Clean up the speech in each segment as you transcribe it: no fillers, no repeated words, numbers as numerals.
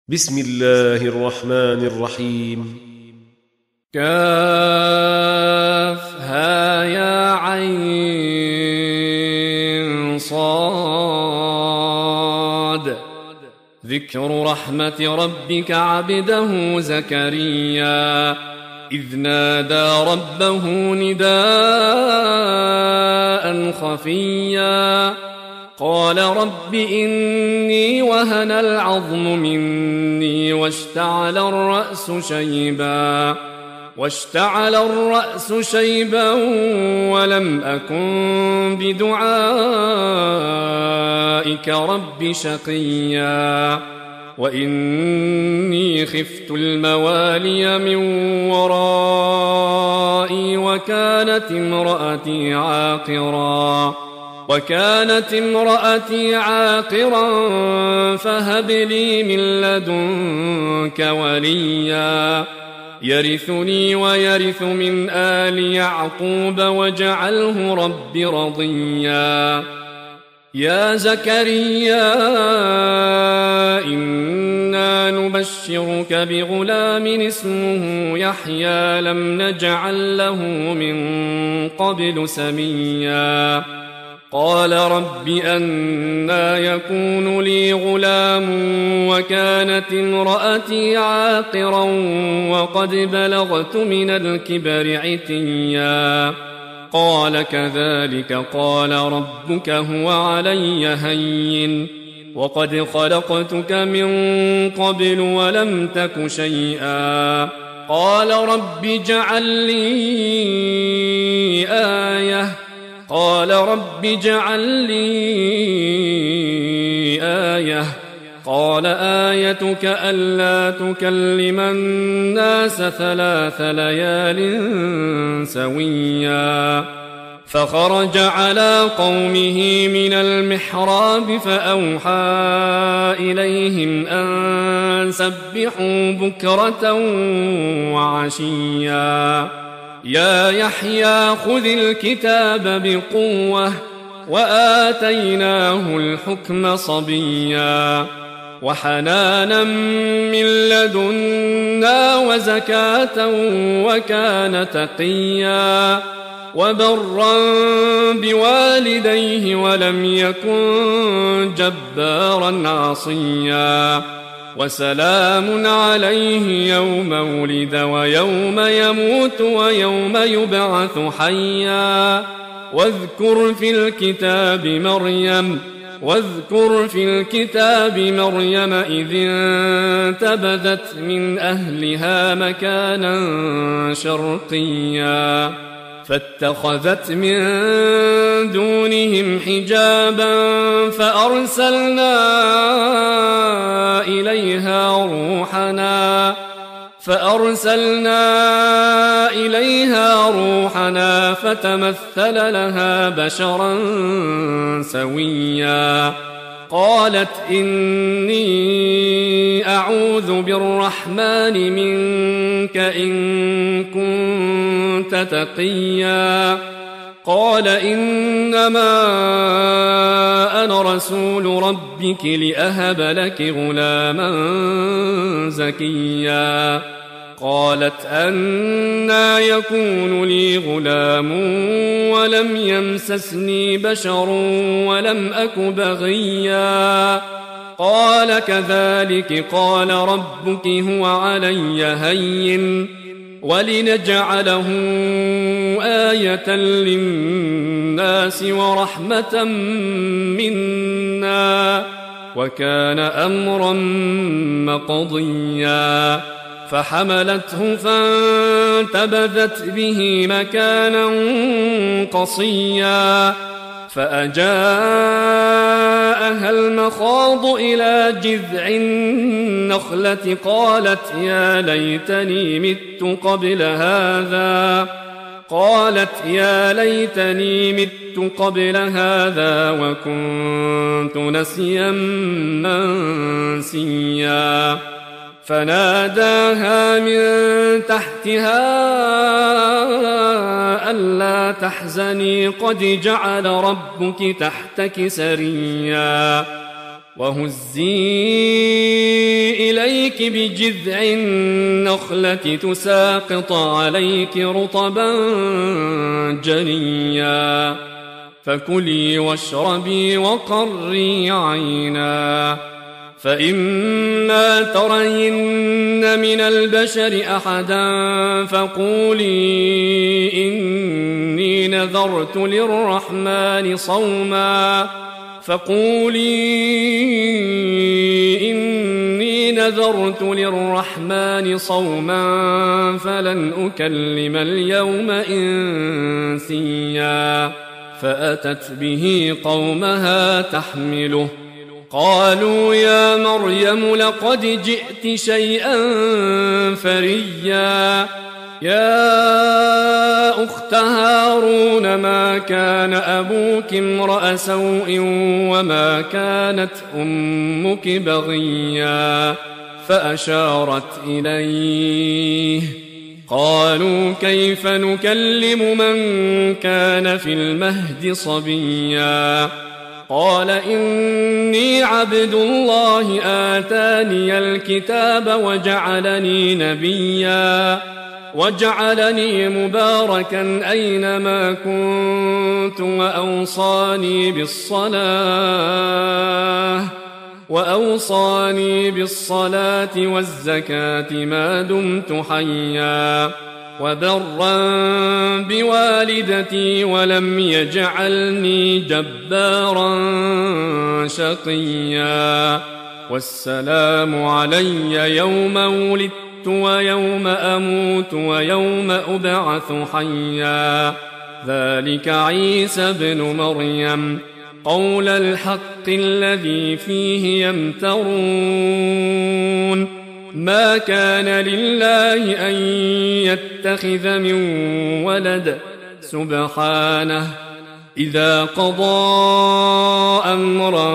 بسم الله الرحمن الرحيم. كافها يا عين صاد. ذكر رحمة ربك عبده زكريا إذ نادى ربه نداء خفيا قال رب إني وهن العظم مني واشتعل الرأس شيبا ولم أكن بدعائك رب شقيا وإني خفت الموالي من ورائي وكانت امرأتي عاقرا فهب لي من لدنك وليا يرثني ويرث من آل يعقوب واجعله رب رضيا. يا زكريا إنا نبشرك بغلام اسمه يحيى لم نجعل له من قبل سميا قال رب أنى يكون لي غلام وكانت امرأتي عاقرا وقد بلغت من الكبر عتيا قال كذلك قال ربك هو علي هين وقد خلقتك من قبل ولم تك شيئا قال رب اجعل لي آية قال آيتك ألا تكلم الناس 3 ليال سويا فخرج على قومه من المحراب فأوحى إليهم أن سبحوا بكرة وعشيا يا يحيى خذ الكتاب بقوة وآتيناه الحكم صبيا وحنانا من لدنا وزكاة وكان تقيا وبرا بوالديه ولم يكن جبارا عصيا وسلام عليه يوم ولد ويوم يموت ويوم يبعث حيا واذكر في الكتاب مريم إذ انتبذت من أهلها مكانا شرقيا فاتخذت من دونهم حجابا فأرسلنا إليها روحنا فتمثل لها بشرا سويا قالت إني أعوذ بالرحمن منك إن كنت تقيا قال إنما أنا رسول ربك لأهب لك غلاما زكيا قالت أنى يكون لي غلام ولم يمسسني بشر ولم أك بغيا قال كذلك قال ربك هو علي هين ولنجعله آية للناس ورحمة منا وكان أمرا مقضيا فحملته فانتبذت به مكانا قصيا فأجاءها المخاض إلى جذع النخلة قالت يا ليتني مت قبل هذا وكنت نسيا منسيا فناداها من تحتها ألا تحزني قد جعل ربك تحتك سريا وهزي إليك إليك بجذع النخلة تساقط عليك رطبا جنيا فكلي واشربي وقري عينا فإما ترين من البشر أحدا فقولي إني نذرت للرحمن صوما فلن أكلم اليوم إنسيا فأتت به قومها تحمله قالوا يا مريم لقد جئت شيئا فريا يا أخت هارون ما كان أبوك امرأ سوء وما كانت أمك بغيا فأشارت إليه قالوا كيف نكلم من كان في المهد صبيا قال إني عبد الله آتاني الكتاب وجعلني نبيا وجعلني مباركا أينما كنت وأوصاني بالصلاة والزكاة ما دمت حيا وبرا بوالدتي ولم يجعلني جبارا شقيا والسلام علي يوم ولدت ويوم أموت ويوم أبعث حيا ذلك عيسى ابن مريم قول الحق الذي فيه يمترون ما كان لله أن يتخذ من ولد سبحانه إذا قضى أمرا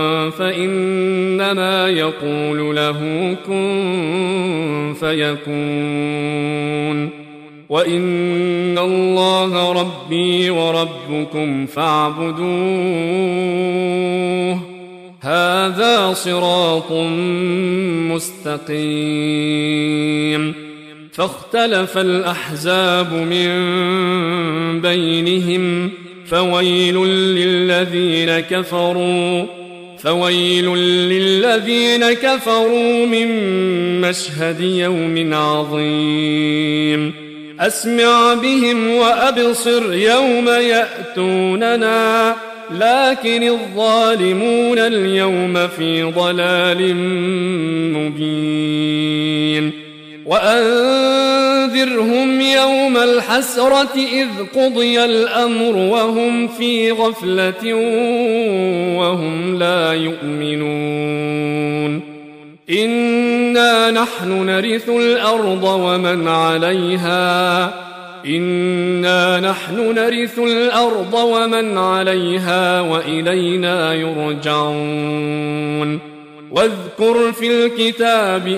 فإنما يقول له كن فيكون وإن الله ربي وربكم فاعبدوه هذا صراط مستقيم فاختلف الأحزاب من بينهم فويل للذين كفروا من مشهد يوم عظيم أسمع بهم وأبصر يوم يأتوننا لكن الظالمون اليوم في ضلال مبين وأنذرهم يوم الحسرة إذ قضي الأمر وهم في غفلة وهم لا يؤمنون إنا نحن نرث الأرض ومن عليها وإلينا يرجعون واذكر في الكتاب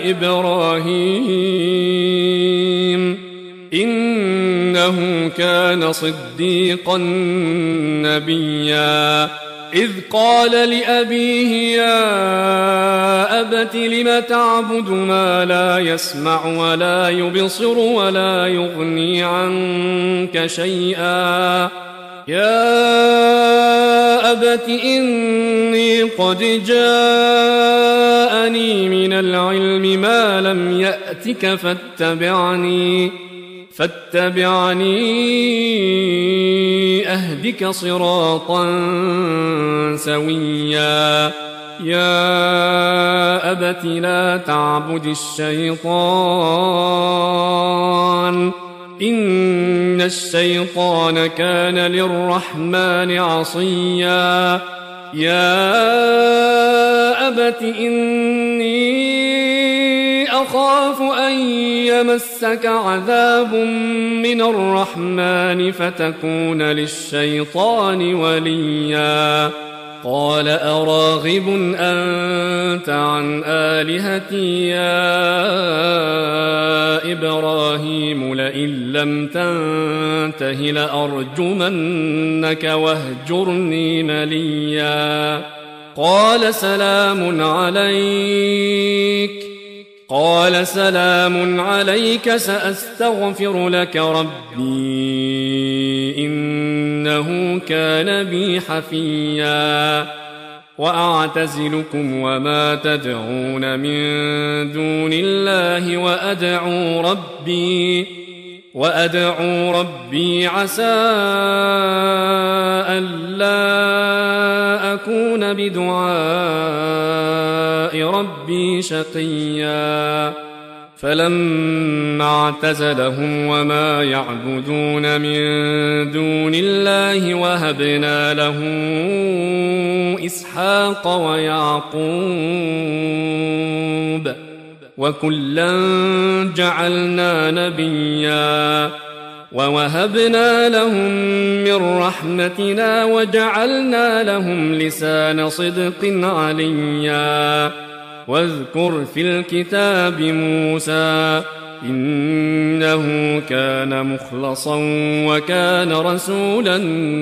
إبراهيم إنه كان صديقا نبيا إذ قال لأبيه يا أبت لم تعبد ما لا يسمع ولا يبصر ولا يغني عنك شيئا يا أبت إني قد جاءني من العلم ما لم يأتك فاتبعني أهدك صراطا سويا يا أبت لا تعبد الشيطان إن الشيطان كان للرحمن عصيا يا أبت إني أخاف أن يمسك عذاب من الرحمن فتكون للشيطان وليا قال أراغب أنت عن آلهتي يا إبراهيم لئن لم تنته لأرجمنك واهجرني مليا قال سلام عليك قال سلام عليك سأستغفر لك ربي إنه كان بي حفيا وأعتزلكم وما تدعون من دون الله وأدعو ربي عسى ألا أكون بدعاء ربي شقيا فلما اعتزلهم وما يعبدون من دون الله وهبنا له إسحاق ويعقوب وكلا جعلنا نبيا ووهبنا لهم من رحمتنا وجعلنا لهم لسان صدق عليا واذكر في الكتاب موسى إنه كان مخلصا وكان رسولا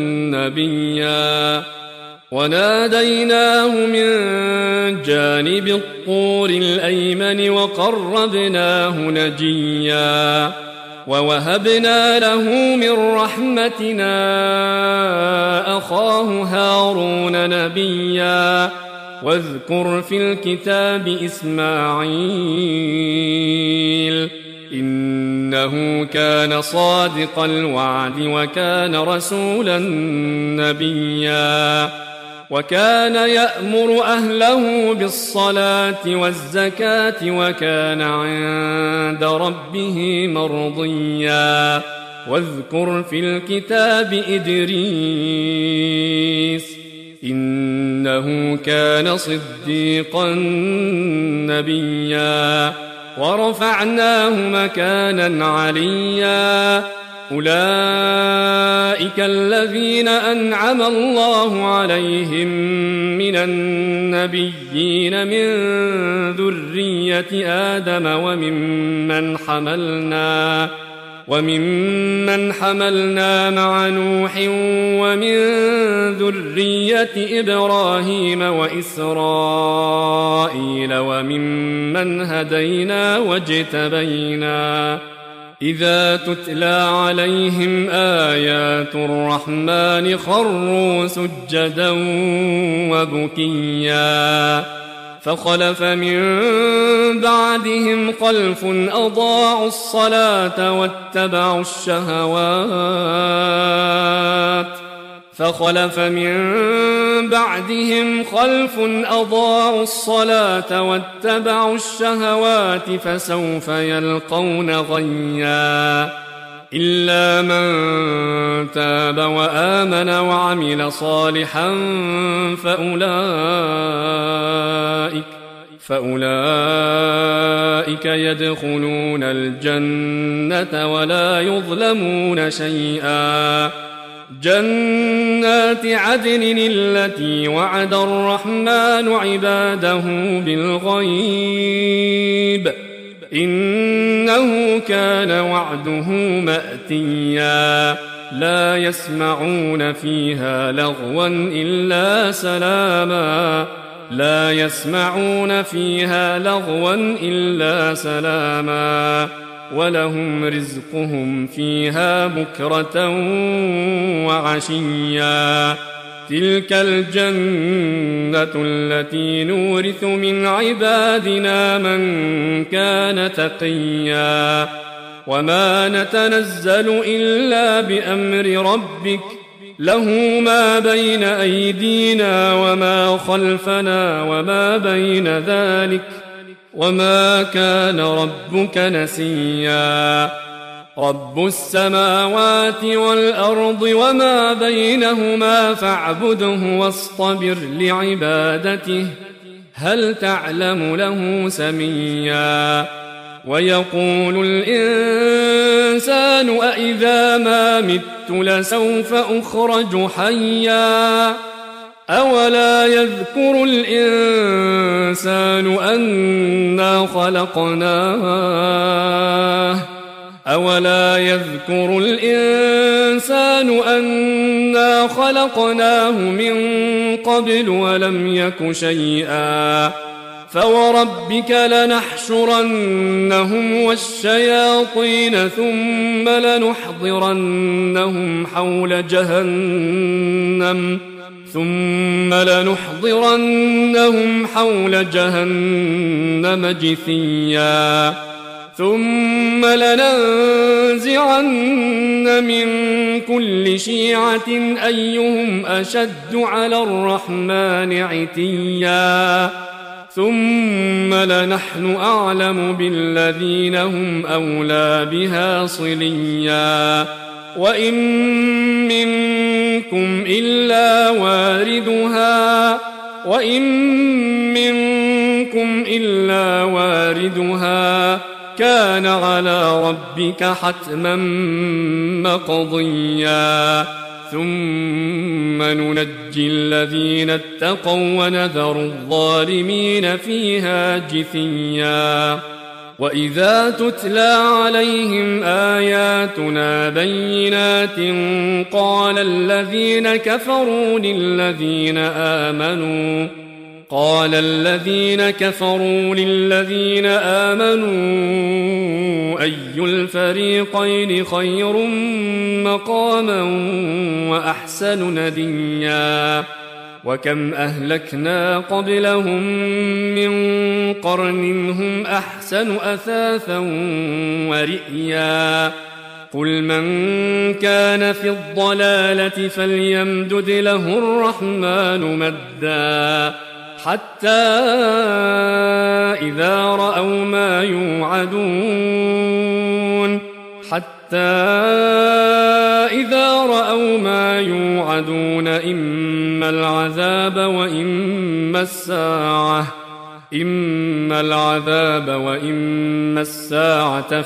نبيا وناديناه من جانب الطور الأيمن وقربناه نجيا ووهبنا له من رحمتنا أخاه هارون نبيا واذكر في الكتاب إسماعيل إنه كان صادق الوعد وكان رسولا نبيا وكان يأمر أهله بالصلاة والزكاة وكان عند ربه مرضيا واذكر في الكتاب إدريس إنه كان صديقا نبيا ورفعناه مكانا عليا أولئك الذين أنعم الله عليهم من النبيين من ذرية آدم وممن حملنا مع نوح ومن ذرية إبراهيم وإسرائيل وممن هدينا واجتبينا إذا تتلى عليهم آيات الرحمن خروا سجدا وبكيا فخلف من بعدهم خلف أضاعوا الصلاة واتبعوا الشهوات فسوف يلقون غيا إلا من تاب وآمن وعمل صالحا فأولئك يدخلون الجنة ولا يظلمون شيئا جنات عدن التي وعد الرحمن عباده بالغيب إنه كان وعده مأتيا لا يسمعون فيها لغوا إلا سلاما ولهم رزقهم فيها بكرة وعشيا تلك الجنة التي نورث من عبادنا من كان تقيا وما نتنزل إلا بأمر ربك له ما بين أيدينا وما خلفنا وما بين ذلك وما كان ربك نسيا رب السماوات والأرض وما بينهما فاعبده واصطبر لعبادته هل تعلم له سميا ويقول الإنسان أإذا ما مت لسوف أخرج حيا أولا يذكر الإنسان أنا خلقناه من قبل ولم يك شيئا فوربك لنحشرنهم والشياطين ثم لنحضرنهم حول جهنم جثيا ثم لننزعن من كل شيعة أيهم أشد على الرحمن عتيا ثم لنحن أعلم بالذين هم أولى بها صليا وإن منكم إلا واردها كان على ربك حتما مقضيا ثم ننجي الذين اتقوا ونذر الظالمين فيها جثيا وإذا تتلى عليهم آياتنا بينات قال الذين كفروا للذين آمنوا أي الفريقين خير مقاما وأحسن نديا وكم أهلكنا قبلهم من قرن هم أحسن أثاثا ورئيا قل من كان في الضلالة فليمدد له الرحمن مدا حتى إذا رأوا ما يوعدون إما العذاب وإما الساعة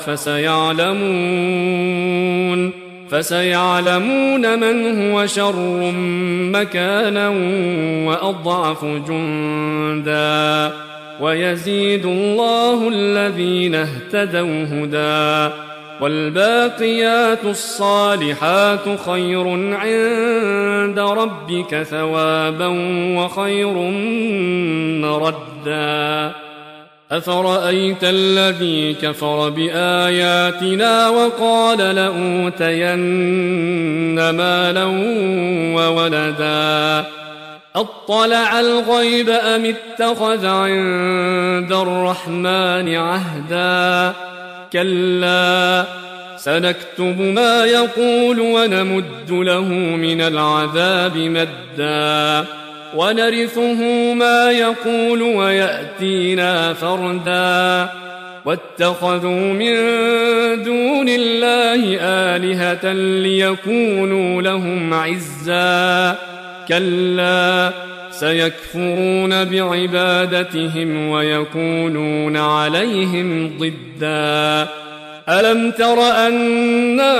فسيعلمون من هو شر مكانا وأضعف جندا ويزيد الله الذين اهتدوا هدى والباقيات الصالحات خير عند ربك ثوابا وخير مردا أفرأيت الذي كفر بآياتنا وقال لأوتين مالا وولدا أطلع الغيب أم اتخذ عند الرحمن عهدا كلا سنكتب ما يقول ونمد له من العذاب مدا ونرثه ما يقول ويأتينا فردا واتخذوا من دون الله آلهة ليكونوا لهم عزا كلا سيكفرون بعبادتهم ويكونون عليهم ضدا ألم تر أنا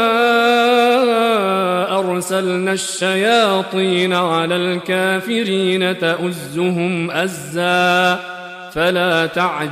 أرسلنا الشياطين على الكافرين تؤزهم أزا فلا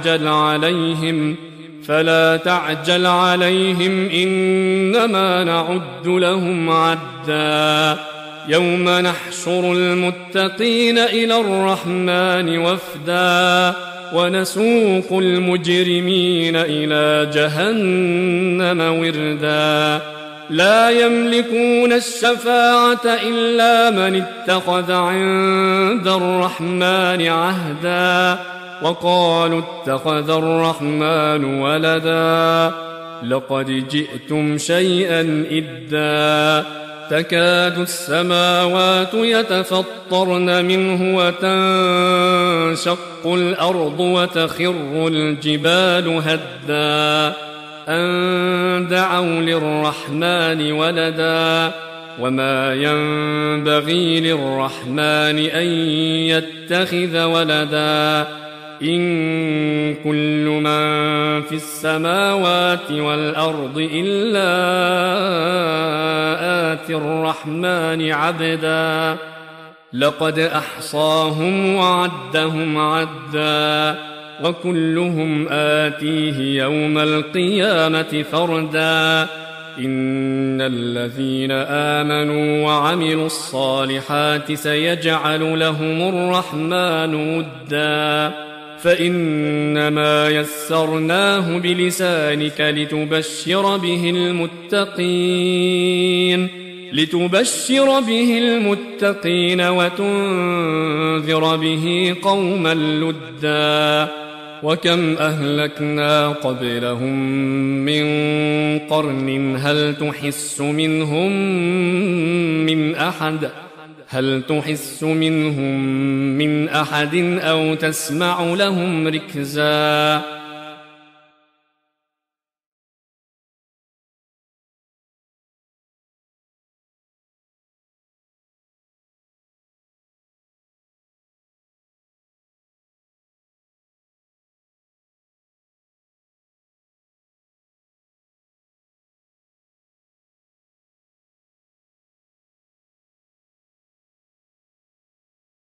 تعجل عليهم إنما نعد لهم عدا يوم نحشر المتقين إلى الرحمن وفدا ونسوق المجرمين إلى جهنم وردا لا يملكون الشفاعة إلا من اتخذ عند الرحمن عهدا وقالوا اتخذ الرحمن ولدا لقد جئتم شيئا إدا تكاد السماوات يتفطرن منه وتنشق الأرض وتخر الجبال هدا أن دعوا للرحمن ولدا وما ينبغي للرحمن أن يتخذ ولدا إن كل من في السماوات والأرض إلا آتي الرحمن عبدا لقد أحصاهم وعدهم عدا وكلهم آتيه يوم القيامة فردا إن الذين آمنوا وعملوا الصالحات سيجعل لهم الرحمن ودا فإنما يسرناه بلسانك لتبشر به المتقين وتنذر به قوما لدا. وكم أهلكنا قبلهم من قرن هل تحس منهم من أحد أو تسمع لهم ركزا.